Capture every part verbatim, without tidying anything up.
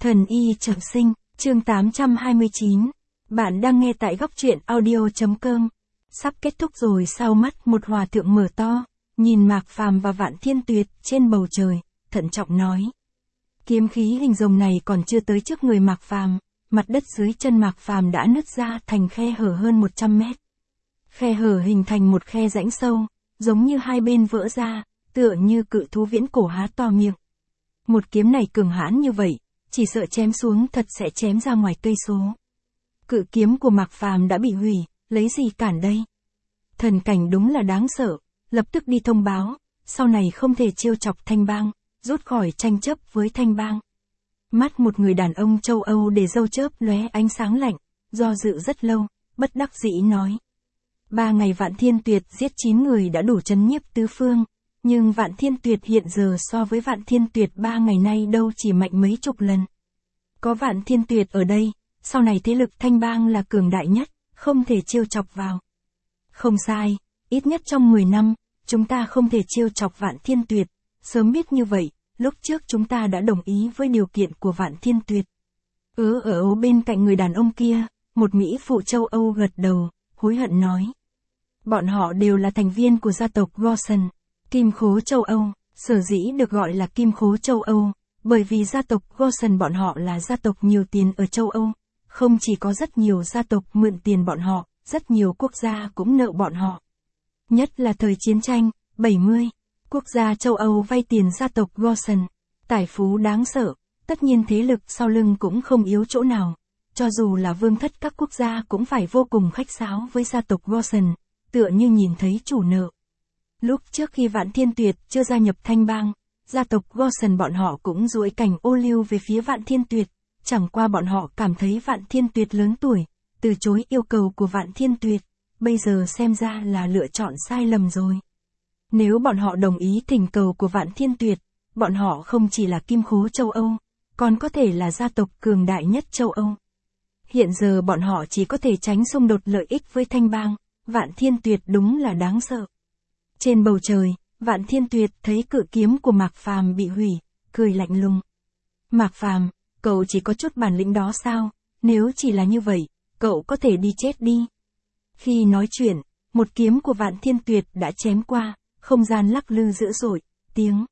Thần y trọng sinh, chương tám trăm hai mươi chín. Bạn đang nghe tại góc truyện audio.com. Sắp kết thúc rồi sao? Mắt một hòa thượng mở to, nhìn Mạc Phàm và Vạn Thiên Tuyệt trên bầu trời, thận trọng nói. Kiếm khí hình rồng này còn chưa tới trước người Mạc Phàm, mặt đất dưới chân Mạc Phàm đã nứt ra thành khe hở hơn một trăm mét. Khe hở hình thành một khe rãnh sâu, giống như hai bên vỡ ra, tựa như cự thú viễn cổ há to miệng. Một kiếm này cường hãn như vậy, chỉ sợ chém xuống thật sẽ chém ra ngoài cây số. Cự kiếm của Mạc Phàm đã bị hủy, lấy gì cản đây? Thần cảnh đúng là đáng sợ, lập tức đi thông báo, sau này không thể trêu chọc Thanh Bang, rút khỏi tranh chấp với Thanh Bang. Mắt một người đàn ông châu Âu để râu chớp lóe ánh sáng lạnh, do dự rất lâu, bất đắc dĩ nói. Ba ngày Vạn Thiên Tuyệt giết chín người đã đủ chấn nhiếp tứ phương, nhưng Vạn Thiên Tuyệt hiện giờ so với Vạn Thiên Tuyệt ba ngày nay đâu chỉ mạnh mấy chục lần. Có Vạn Thiên Tuyệt ở đây, sau này thế lực Thanh Bang là cường đại nhất, không thể trêu chọc vào. Không sai, ít nhất trong mười năm, chúng ta không thể trêu chọc Vạn Thiên Tuyệt, sớm biết như vậy, lúc trước chúng ta đã đồng ý với điều kiện của Vạn Thiên Tuyệt. Ớ ở ố bên cạnh người đàn ông kia, một Mỹ phụ châu Âu gật đầu, hối hận nói. Bọn họ đều là thành viên của gia tộc Gosen, Kim Khố châu Âu, sở dĩ được gọi là Kim Khố châu Âu, bởi vì gia tộc Gosen bọn họ là gia tộc nhiều tiền ở châu Âu, không chỉ có rất nhiều gia tộc mượn tiền bọn họ, rất nhiều quốc gia cũng nợ bọn họ. Nhất là thời chiến tranh, bảy mươi, quốc gia châu Âu vay tiền gia tộc Gosen, tài phú đáng sợ, tất nhiên thế lực sau lưng cũng không yếu chỗ nào, cho dù là vương thất các quốc gia cũng phải vô cùng khách sáo với gia tộc Gosen, tựa như nhìn thấy chủ nợ. Lúc trước khi Vạn Thiên Tuyệt chưa gia nhập Thanh Bang, gia tộc Gosen bọn họ cũng duỗi cảnh ô liu về phía Vạn Thiên Tuyệt, chẳng qua bọn họ cảm thấy Vạn Thiên Tuyệt lớn tuổi, từ chối yêu cầu của Vạn Thiên Tuyệt, bây giờ xem ra là lựa chọn sai lầm rồi. Nếu bọn họ đồng ý thỉnh cầu của Vạn Thiên Tuyệt, bọn họ không chỉ là Kim Khố châu Âu, còn có thể là gia tộc cường đại nhất châu Âu. Hiện giờ bọn họ chỉ có thể tránh xung đột lợi ích với Thanh Bang, Vạn Thiên Tuyệt đúng là đáng sợ. Trên bầu trời, Vạn Thiên Tuyệt thấy cự kiếm của Mạc Phàm bị hủy, cười lạnh lùng. Mạc Phàm, cậu chỉ có chút bản lĩnh đó sao? Nếu chỉ là như vậy, cậu có thể đi chết đi. Khi nói chuyện, một kiếm của Vạn Thiên Tuyệt đã chém qua, không gian lắc lư dữ dội, tiếng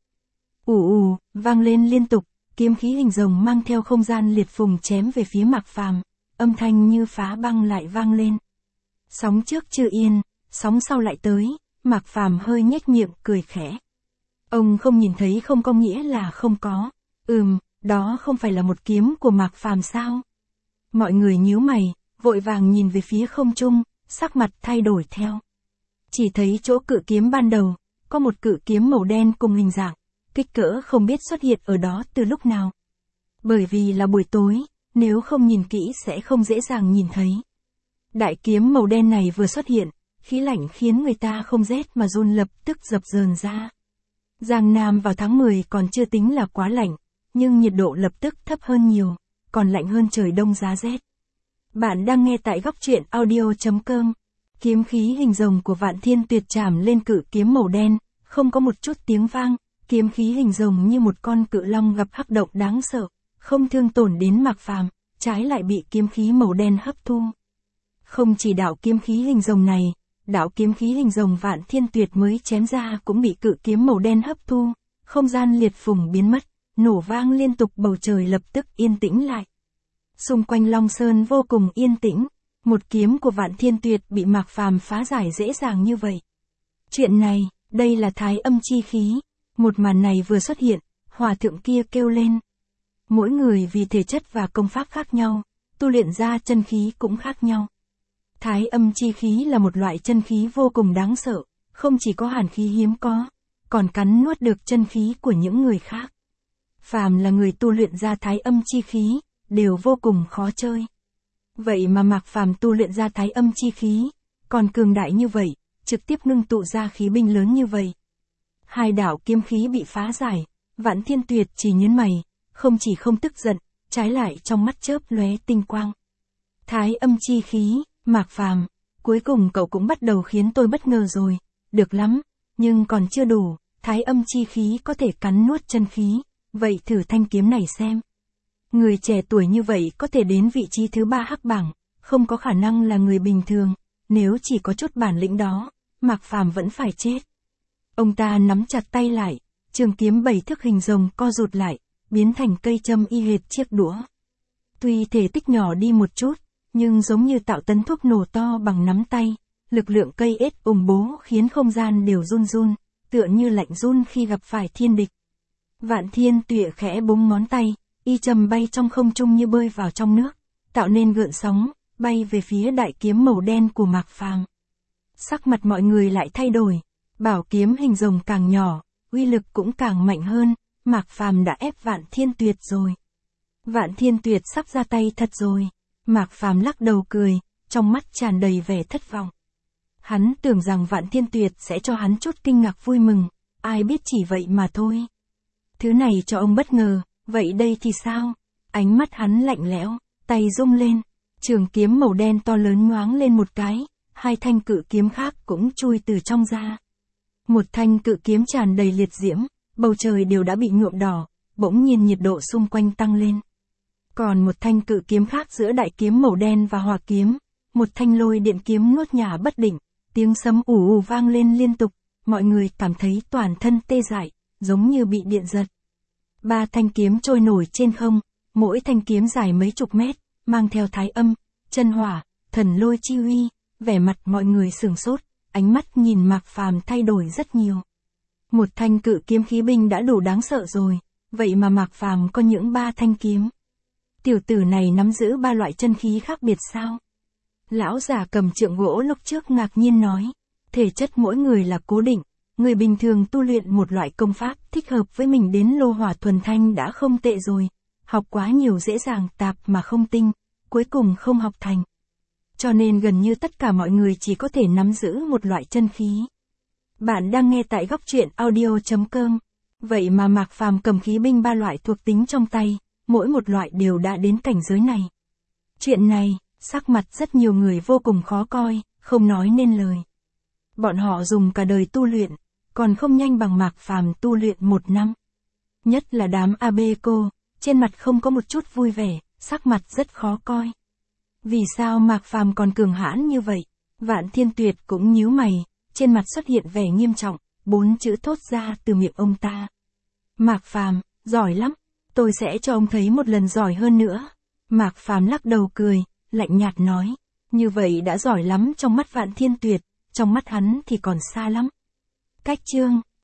ù ù vang lên liên tục, kiếm khí hình rồng mang theo không gian liệt phùng chém về phía Mạc Phàm, âm thanh như phá băng lại vang lên. Sóng trước chưa yên, sóng sau lại tới. Mạc Phàm hơi nhếch miệng cười khẽ. Ông không nhìn thấy không có nghĩa là không có. Ừm, đó không phải là một kiếm của Mạc Phàm sao? Mọi người nhíu mày, vội vàng nhìn về phía không trung, sắc mặt thay đổi theo. Chỉ thấy chỗ cự kiếm ban đầu, có một cự kiếm màu đen cùng hình dạng, kích cỡ không biết xuất hiện ở đó từ lúc nào. Bởi vì là buổi tối, nếu không nhìn kỹ sẽ không dễ dàng nhìn thấy. Đại kiếm màu đen này vừa xuất hiện, khí lạnh khiến người ta không rét mà run lập tức dập dờn ra. Giang Nam vào tháng mười còn chưa tính là quá lạnh, nhưng nhiệt độ lập tức thấp hơn nhiều, còn lạnh hơn trời đông giá rét. Bạn đang nghe tại góc truyện audio.com. Kiếm khí hình rồng của Vạn Thiên Tuyệt chạm lên cự kiếm màu đen, không có một chút tiếng vang, kiếm khí hình rồng như một con cự long gặp hắc động đáng sợ, không thương tổn đến Mạc Phàm, trái lại bị kiếm khí màu đen hấp thu. Không chỉ đạo kiếm khí hình rồng này, đạo kiếm khí hình rồng Vạn Thiên Tuyệt mới chém ra cũng bị cự kiếm màu đen hấp thu, không gian liệt phùng biến mất, nổ vang liên tục, bầu trời lập tức yên tĩnh lại. Xung quanh Long Sơn vô cùng yên tĩnh, một kiếm của Vạn Thiên Tuyệt bị Mạc Phàm phá giải dễ dàng như vậy. Chuyện này, đây là thái âm chi khí, một màn này vừa xuất hiện, hòa thượng kia kêu lên. Mỗi người vì thể chất và công pháp khác nhau, tu luyện ra chân khí cũng khác nhau. Thái âm chi khí là một loại chân khí vô cùng đáng sợ, không chỉ có hàn khí hiếm có, còn cắn nuốt được chân khí của những người khác. Phàm là người tu luyện ra thái âm chi khí, đều vô cùng khó chơi. Vậy mà Mạc Phàm tu luyện ra thái âm chi khí, còn cường đại như vậy, trực tiếp ngưng tụ ra khí binh lớn như vậy. Hai đạo kiếm khí bị phá giải, Vạn Thiên Tuyệt chỉ nhướng mày, không chỉ không tức giận, trái lại trong mắt chớp lóe tinh quang. Thái âm chi khí, Mạc Phàm, cuối cùng cậu cũng bắt đầu khiến tôi bất ngờ rồi, được lắm, nhưng còn chưa đủ, thái âm chi khí có thể cắn nuốt chân khí, vậy thử thanh kiếm này xem. Người trẻ tuổi như vậy có thể đến vị trí thứ ba hắc bảng, không có khả năng là người bình thường, nếu chỉ có chút bản lĩnh đó, Mạc Phàm vẫn phải chết. Ông ta nắm chặt tay lại, trường kiếm bảy thước hình rồng co rụt lại, biến thành cây châm y hệt chiếc đũa. Tuy thể tích nhỏ đi một chút, nhưng giống như tạo tấn thuốc nổ to bằng nắm tay, lực lượng cây ết ủng bố khiến không gian đều run run, tựa như lạnh run khi gặp phải thiên địch. Vạn Thiên Tuệ khẽ búng ngón tay, y châm bay trong không trung như bơi vào trong nước, tạo nên gợn sóng, bay về phía đại kiếm màu đen của Mạc Phàm. Sắc mặt mọi người lại thay đổi, bảo kiếm hình rồng càng nhỏ, uy lực cũng càng mạnh hơn, Mạc Phàm đã ép Vạn Thiên Tuyệt rồi. Vạn Thiên Tuyệt sắp ra tay thật rồi. Mạc Phàm lắc đầu cười, trong mắt tràn đầy vẻ thất vọng. Hắn tưởng rằng Vạn Thiên Tuyệt sẽ cho hắn chút kinh ngạc vui mừng, ai biết chỉ vậy mà thôi. Thứ này cho ông bất ngờ, vậy đây thì sao? Ánh mắt hắn lạnh lẽo, tay rung lên, trường kiếm màu đen to lớn nhoáng lên một cái, hai thanh cự kiếm khác cũng chui từ trong ra. Một thanh cự kiếm tràn đầy liệt diễm, bầu trời đều đã bị nhuộm đỏ, bỗng nhiên nhiệt độ xung quanh tăng lên. Còn một thanh cự kiếm khác giữa đại kiếm màu đen và hỏa kiếm, một thanh lôi điện kiếm nuốt nhả bất định, tiếng sấm ù ù vang lên liên tục, mọi người cảm thấy toàn thân tê dại, giống như bị điện giật. Ba thanh kiếm trôi nổi trên không, mỗi thanh kiếm dài mấy chục mét, mang theo thái âm, chân hỏa, thần lôi chi uy, vẻ mặt mọi người sửng sốt, ánh mắt nhìn Mạc Phàm thay đổi rất nhiều. Một thanh cự kiếm khí binh đã đủ đáng sợ rồi, vậy mà Mạc Phàm có những ba thanh kiếm. Tiểu tử này nắm giữ ba loại chân khí khác biệt sao? Lão già cầm trượng gỗ lúc trước ngạc nhiên nói, thể chất mỗi người là cố định, người bình thường tu luyện một loại công pháp thích hợp với mình đến lô hỏa thuần thanh đã không tệ rồi, học quá nhiều dễ dàng tạp mà không tinh, cuối cùng không học thành. Cho nên gần như tất cả mọi người chỉ có thể nắm giữ một loại chân khí. Bạn đang nghe tại góc truyện audio chấm com. Vậy mà Mạc Phàm cầm khí binh ba loại thuộc tính trong tay, mỗi một loại đều đã đến cảnh giới này. Chuyện này, sắc mặt rất nhiều người vô cùng khó coi, không nói nên lời. Bọn họ dùng cả đời tu luyện, còn không nhanh bằng Mạc Phàm tu luyện một năm. Nhất là đám a bê cô, trên mặt không có một chút vui vẻ, sắc mặt rất khó coi. Vì sao Mạc Phàm còn cường hãn như vậy? Vạn Thiên Tuyệt cũng nhíu mày, trên mặt xuất hiện vẻ nghiêm trọng, bốn chữ thốt ra từ miệng ông ta. Mạc Phàm, giỏi lắm, tôi sẽ cho ông thấy một lần giỏi hơn nữa. Mạc Phàm lắc đầu cười, lạnh nhạt nói, như vậy đã giỏi lắm trong mắt Vạn Thiên Tuyệt, trong mắt hắn thì còn xa lắm. Cách chương